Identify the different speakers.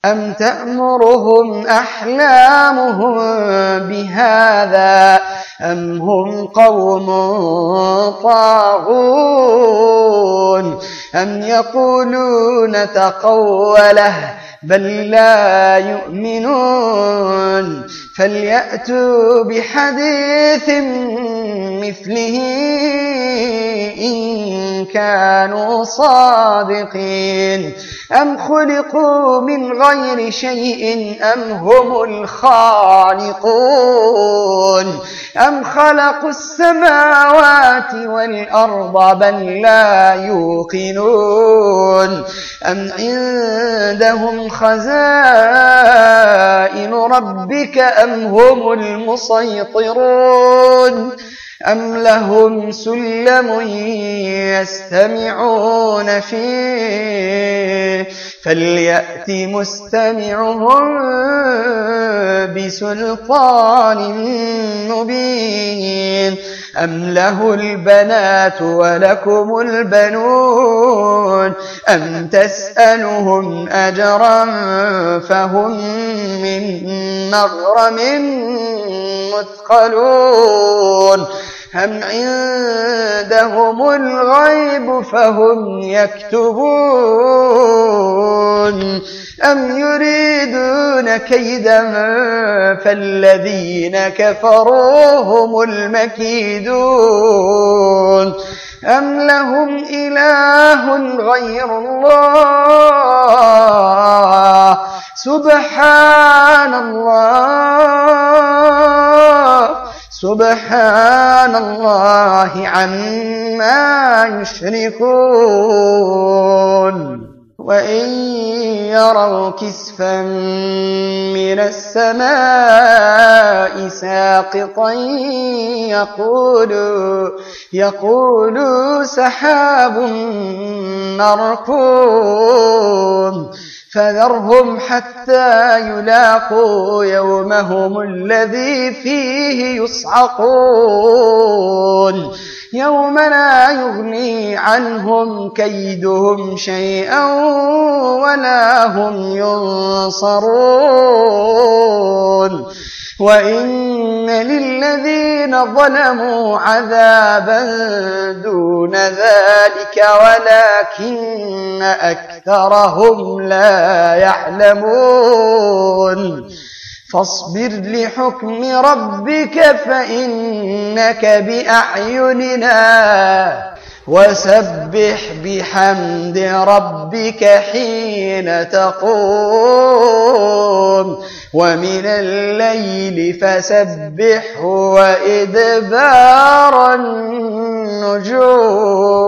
Speaker 1: أم تأمرهم أحلامهم بهذا أم هم قوم طاغون أم يقولون تقوله بل لا يؤمنون فليأتوا بحديث مثله إن كانوا صادقين أم خلقوا من غير شيء أم هم الخالقون أم خلقوا السماوات والأرض بل لا يوقنون أم عندهم خزائن ربك أم هم المسيطرون أم لهم سلم يستمعون فيه فليأت مستمعهم بسلطان مبين أم له البنات ولكم البنون أم تسألهم أجرا فهم من مغرم مثقلون أم عندهم الغيب فهم يكتبون أم يريدون كيدا فالذين كفروا هم المكيدون أم لهم إله غير الله سبحان الله عما يشركون وإن يروا كسفا من السماء ساقطا يقولوا سحاب مركوم فذرهم حتى يلاقوا يومهم الذي فيه يصعقون يوم لا يغني عنهم كيدهم شيئا ولا هم ينصرون وإن للذين ظلموا عذابا دون ذلك ولكن أكثرهم لا يعلمون فاصبر لحكم ربك فإنك بأعيننا وسبح بحمد ربك حين تقوم ومن الليل فسبحه وإدبار النجوم